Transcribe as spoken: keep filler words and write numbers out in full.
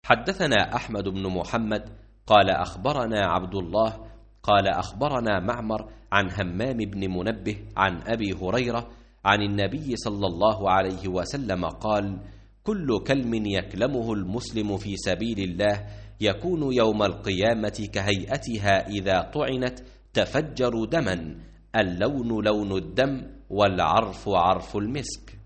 حدثنا أحمد بن محمد قال أخبرنا عبد الله قال أخبرنا معمر عن همام بن منبه عن أبي هريرة عن النبي صلى الله عليه وسلم قال: كل كلم يكلمه المسلم في سبيل الله يكون يوم القيامة كهيئتها إذا طعنت تفجر دما، اللون لون الدم والعرف عرف المسك.